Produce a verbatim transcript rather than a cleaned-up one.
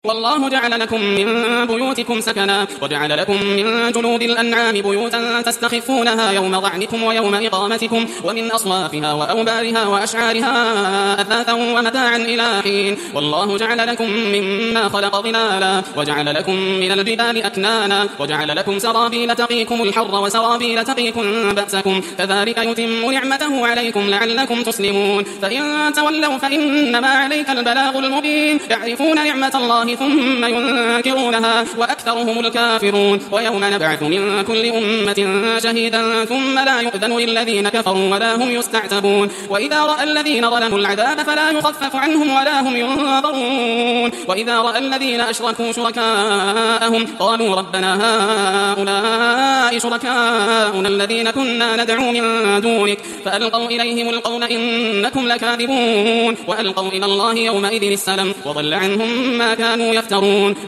والله جعل لكم من بيوتكم سكنا وجعل لكم من جلود الأنعام بيوتا تستخفونها يوم ضعنكم ويوم إقامتكم ومن أصوافها وأوبارها وأشعارها أثاثا ومتاعا إلى حين والله جعل لكم مما خلق ظلالا وجعل لكم من الجبال أكنانا وجعل لكم سرابيل تقيكم الحر وسرابيل تقيكم بأسكم كذلك يتم نعمته عليكم لعلكم تسلمون فإن تولوا فإنما عليك البلاغ المبين يعرفون نعمة الله ثم ينكرونها وأكثرهم الكافرون ويوم نبعث من كل أمة شهيدا ثم لا يؤذن للذين كفروا ولا هم يستعتبون وإذا رأى الذين ظلموا العذاب فلا يخفف عنهم ولا هم ينظرون وإذا رأى الذين أشركوا شركاءهم قالوا ربنا هؤلاء شركاؤنا الذين كنا ندعو من دونك فألقوا إليهم القول إنكم لكاذبون وألقوا إلى الله يومئذ السلام وضل عنهم ما كانوا يفترون.